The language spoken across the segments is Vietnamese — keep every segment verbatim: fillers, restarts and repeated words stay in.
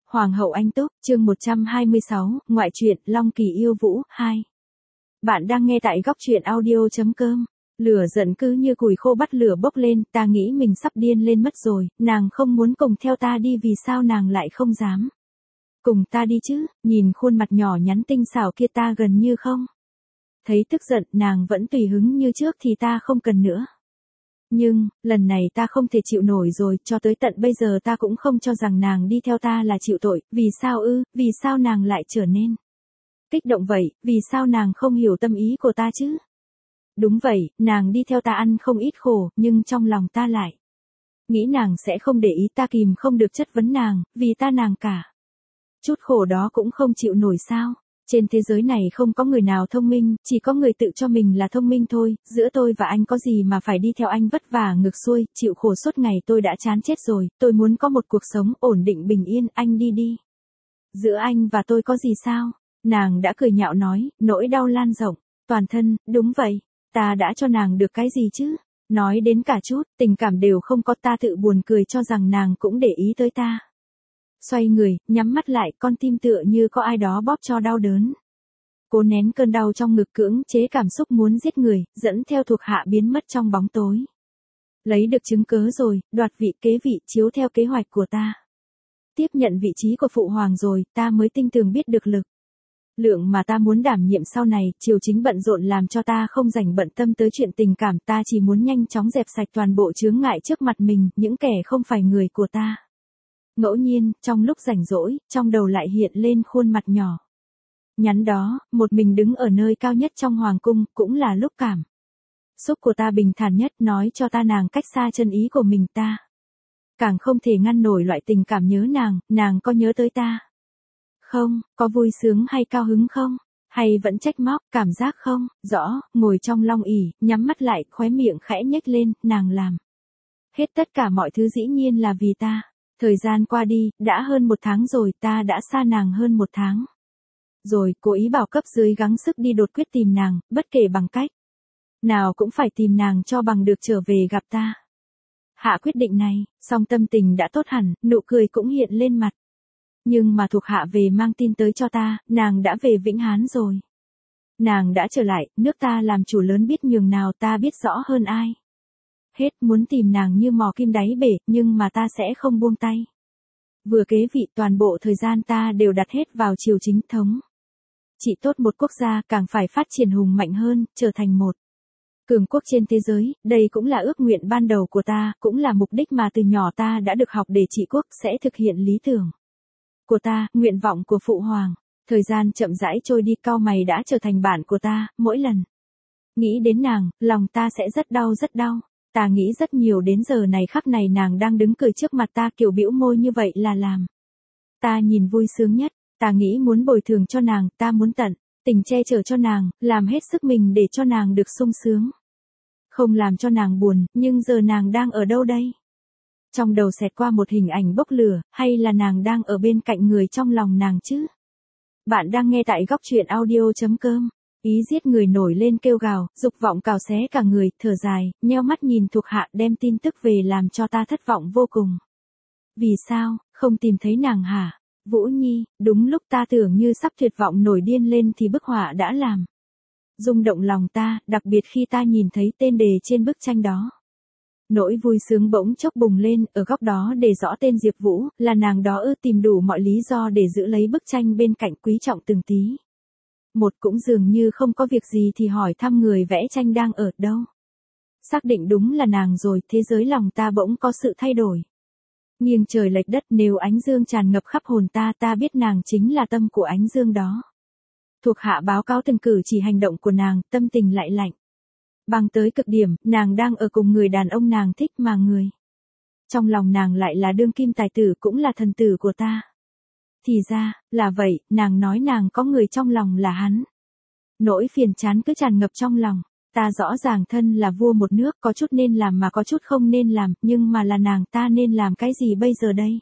Hoàng hậu Anh Túc, chương một trăm hai mươi sáu, ngoại truyện, Long Kỳ yêu Vũ, hai. Bạn đang nghe tại góc truyện audio chấm com. Lửa giận cứ như củi khô bắt lửa bốc lên, ta nghĩ mình sắp điên lên mất rồi, nàng không muốn cùng theo ta đi vì sao nàng lại không dám. Cùng ta đi chứ, nhìn khuôn mặt nhỏ nhắn tinh xảo kia ta gần như không. Thấy tức giận, nàng vẫn tùy hứng như trước thì ta không cần nữa. Nhưng, lần này ta không thể chịu nổi rồi, cho tới tận bây giờ ta cũng không cho rằng nàng đi theo ta là chịu tội, vì sao ư, vì sao nàng lại trở nên kích động vậy, vì sao nàng không hiểu tâm ý của ta chứ? Đúng vậy, nàng đi theo ta ăn không ít khổ, nhưng trong lòng ta lại nghĩ nàng sẽ không để ý, ta kìm không được chất vấn nàng, vì ta nàng cả chút khổ đó cũng không chịu nổi sao? Trên thế giới này không có người nào thông minh, chỉ có người tự cho mình là thông minh thôi, giữa tôi và anh có gì mà phải đi theo anh vất vả ngược xuôi, chịu khổ suốt ngày tôi đã chán chết rồi, tôi muốn có một cuộc sống ổn định bình yên, anh đi đi. Giữa anh và tôi có gì sao? Nàng đã cười nhạo nói, nỗi đau lan rộng, toàn thân, đúng vậy, ta đã cho nàng được cái gì chứ? Nói đến cả chút, tình cảm đều không có, ta tự buồn cười cho rằng nàng cũng để ý tới ta. Xoay người, nhắm mắt lại, con tim tựa như có ai đó bóp cho đau đớn. Cố nén cơn đau trong ngực, cưỡng chế cảm xúc muốn giết người, dẫn theo thuộc hạ biến mất trong bóng tối. Lấy được chứng cớ rồi, đoạt vị kế vị chiếu theo kế hoạch của ta. Tiếp nhận vị trí của phụ hoàng rồi, ta mới tinh tường biết được lực lượng mà ta muốn đảm nhiệm sau này, triều chính bận rộn làm cho ta không dành bận tâm tới chuyện tình cảm, ta chỉ muốn nhanh chóng dẹp sạch toàn bộ chướng ngại trước mặt mình, những kẻ không phải người của ta. Ngẫu nhiên, trong lúc rảnh rỗi, trong đầu lại hiện lên khuôn mặt nhỏ nhắn đó, một mình đứng ở nơi cao nhất trong hoàng cung, cũng là lúc cảm xúc của ta bình thản nhất, nói cho ta nàng cách xa chân ý của mình, ta càng không thể ngăn nổi loại tình cảm nhớ nàng. Nàng có nhớ tới ta không, có vui sướng hay cao hứng không, hay vẫn trách móc, cảm giác không rõ, ngồi trong long ỷ, nhắm mắt lại, khóe miệng khẽ nhếch lên, nàng làm hết tất cả mọi thứ dĩ nhiên là vì ta. Thời gian qua đi, đã hơn một tháng rồi, ta đã xa nàng hơn một tháng. Rồi, cố ý bảo cấp dưới gắng sức đi đột quyết tìm nàng, bất kể bằng cách nào cũng phải tìm nàng cho bằng được trở về gặp ta. Hạ quyết định này, song tâm tình đã tốt hẳn, nụ cười cũng hiện lên mặt. Nhưng mà thuộc hạ về mang tin tới cho ta, nàng đã về Vĩnh Hán rồi. Nàng đã trở lại, nước ta làm chủ lớn biết nhường nào, ta biết rõ hơn ai hết, muốn tìm nàng như mò kim đáy bể, nhưng mà ta sẽ không buông tay. Vừa kế vị, toàn bộ thời gian ta đều đặt hết vào triều chính thống trị tốt một quốc gia, càng phải phát triển hùng mạnh hơn, trở thành một cường quốc trên thế giới. Đây cũng là ước nguyện ban đầu của ta, cũng là mục đích mà từ nhỏ ta đã được học để trị quốc, sẽ thực hiện lý tưởng của ta, nguyện vọng của phụ hoàng. Thời gian chậm rãi trôi đi, cau mày đã trở thành bạn của ta, mỗi lần nghĩ đến nàng, lòng ta sẽ rất đau rất đau. Ta nghĩ rất nhiều đến giờ này khắc này nàng đang đứng cười trước mặt ta, kiểu bĩu môi như vậy là làm ta nhìn vui sướng nhất. Ta nghĩ muốn bồi thường cho nàng, ta muốn tận tình che chở cho nàng, làm hết sức mình để cho nàng được sung sướng, không làm cho nàng buồn. Nhưng giờ nàng đang ở đâu đây? Trong đầu xẹt qua một hình ảnh bốc lửa, hay là nàng đang ở bên cạnh người trong lòng nàng chứ? Bạn đang nghe tại góc truyện audio chấm com. Ý giết người nổi lên kêu gào, dục vọng cào xé cả người, thở dài, nheo mắt nhìn thuộc hạ, đem tin tức về làm cho ta thất vọng vô cùng. Vì sao, không tìm thấy nàng hả? Vũ Nhi, đúng lúc ta tưởng như sắp tuyệt vọng nổi điên lên thì bức họa đã làm rung động lòng ta, đặc biệt khi ta nhìn thấy tên đề trên bức tranh đó. Nỗi vui sướng bỗng chốc bùng lên, ở góc đó để rõ tên Diệp Vũ, là nàng đó ư? Tìm đủ mọi lý do để giữ lấy bức tranh bên cạnh, quý trọng từng tí một, cũng dường như không có việc gì thì hỏi thăm người vẽ tranh đang ở đâu. Xác định đúng là nàng rồi, thế giới lòng ta bỗng có sự thay đổi. Nghiêng trời lệch đất, nếu ánh dương tràn ngập khắp hồn ta, ta biết nàng chính là tâm của ánh dương đó. Thuộc hạ báo cáo từng cử chỉ hành động của nàng, tâm tình lại lạnh băng tới cực điểm. Nàng đang ở cùng người đàn ông nàng thích, mà người trong lòng nàng lại là đương kim tài tử, cũng là thần tử của ta. Thì ra, là vậy, nàng nói nàng có người trong lòng là hắn. Nỗi phiền chán cứ tràn ngập trong lòng. Ta rõ ràng thân là vua một nước, có chút nên làm mà có chút không nên làm, nhưng mà là nàng, ta nên làm cái gì bây giờ đây?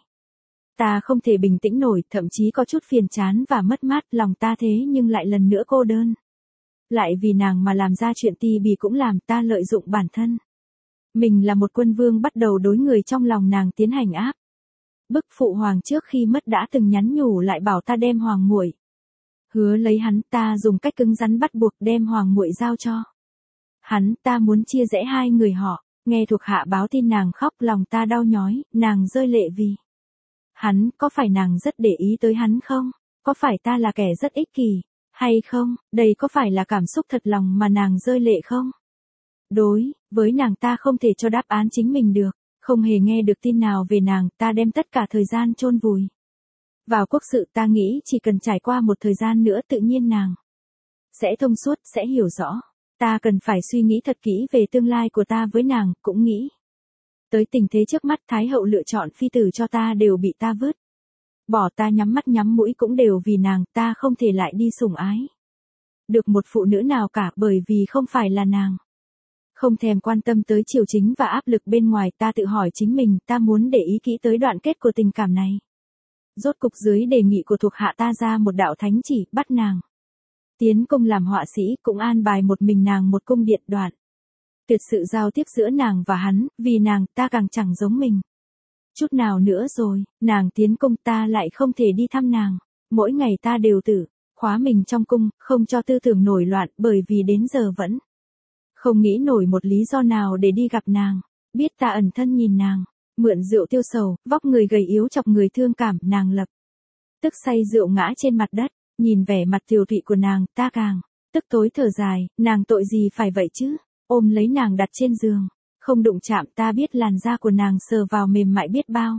Ta không thể bình tĩnh nổi, thậm chí có chút phiền chán và mất mát, lòng ta thế nhưng lại lần nữa cô đơn. Lại vì nàng mà làm ra chuyện ti bì cũng làm ta lợi dụng bản thân mình là một quân vương, bắt đầu đối người trong lòng nàng tiến hành áp Bức phụ hoàng trước khi mất đã từng nhắn nhủ lại bảo ta đem hoàng muội. Hứa lấy hắn, ta dùng cách cứng rắn bắt buộc đem hoàng muội giao cho hắn, ta muốn chia rẽ hai người họ. Nghe thuộc hạ báo tin nàng khóc, lòng ta đau nhói, nàng rơi lệ vì hắn. Có phải nàng rất để ý tới hắn không? Có phải ta là kẻ rất ích kỷ hay không? Đây có phải là cảm xúc thật lòng mà nàng rơi lệ không? Đối với nàng ta không thể cho đáp án chính mình được. Không hề nghe được tin nào về nàng, ta đem tất cả thời gian chôn vùi vào quốc sự. Ta nghĩ chỉ cần trải qua một thời gian nữa tự nhiên nàng sẽ thông suốt, sẽ hiểu rõ. Ta cần phải suy nghĩ thật kỹ về tương lai của ta với nàng, cũng nghĩ tới tình thế trước mắt. Thái hậu lựa chọn phi tử cho ta đều bị ta vứt bỏ, ta nhắm mắt nhắm mũi cũng đều vì nàng. Ta không thể lại đi sủng ái được một phụ nữ nào cả, bởi vì không phải là nàng. Không thèm quan tâm tới triều chính và áp lực bên ngoài. Ta tự hỏi chính mình, ta muốn để ý kỹ tới đoạn kết của tình cảm này. Rốt cục dưới đề nghị của thuộc hạ ta ra một đạo thánh chỉ, bắt nàng tiến cung làm họa sĩ, cũng an bài một mình nàng một cung điện. Đoạn tuyệt sự giao tiếp giữa nàng và hắn, vì nàng ta càng chẳng giống mình chút nào nữa rồi. Nàng tiến cung ta lại không thể đi thăm nàng. Mỗi ngày ta đều tự khóa mình trong cung, không cho tư tưởng nổi loạn, bởi vì đến giờ vẫn không nghĩ nổi một lý do nào để đi gặp nàng. Biết ta ẩn thân nhìn nàng mượn rượu tiêu sầu, vóc người gầy yếu chọc người thương cảm. Nàng lập tức say rượu ngã trên mặt đất. Nhìn vẻ mặt tiều tụy của nàng, ta càng tức tối thở dài. Nàng tội gì phải vậy chứ? Ôm lấy nàng đặt trên giường, không đụng chạm. Ta biết làn da của nàng sờ vào mềm mại biết bao.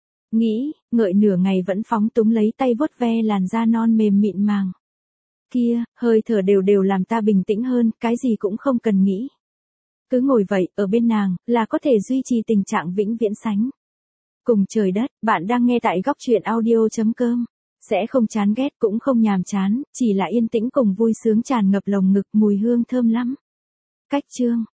Nghĩ ngợi nửa ngày vẫn phóng túng lấy tay vuốt ve làn da non mềm mịn màng kia. Hơi thở đều đều làm ta bình tĩnh hơn, cái gì cũng không cần nghĩ. Cứ ngồi vậy, ở bên nàng, là có thể duy trì tình trạng vĩnh viễn sánh cùng trời đất. Bạn đang nghe tại góc truyện audio.com. Sẽ không chán ghét cũng không nhàm chán, chỉ là yên tĩnh cùng vui sướng tràn ngập lồng ngực, mùi hương thơm lắm. Cách chương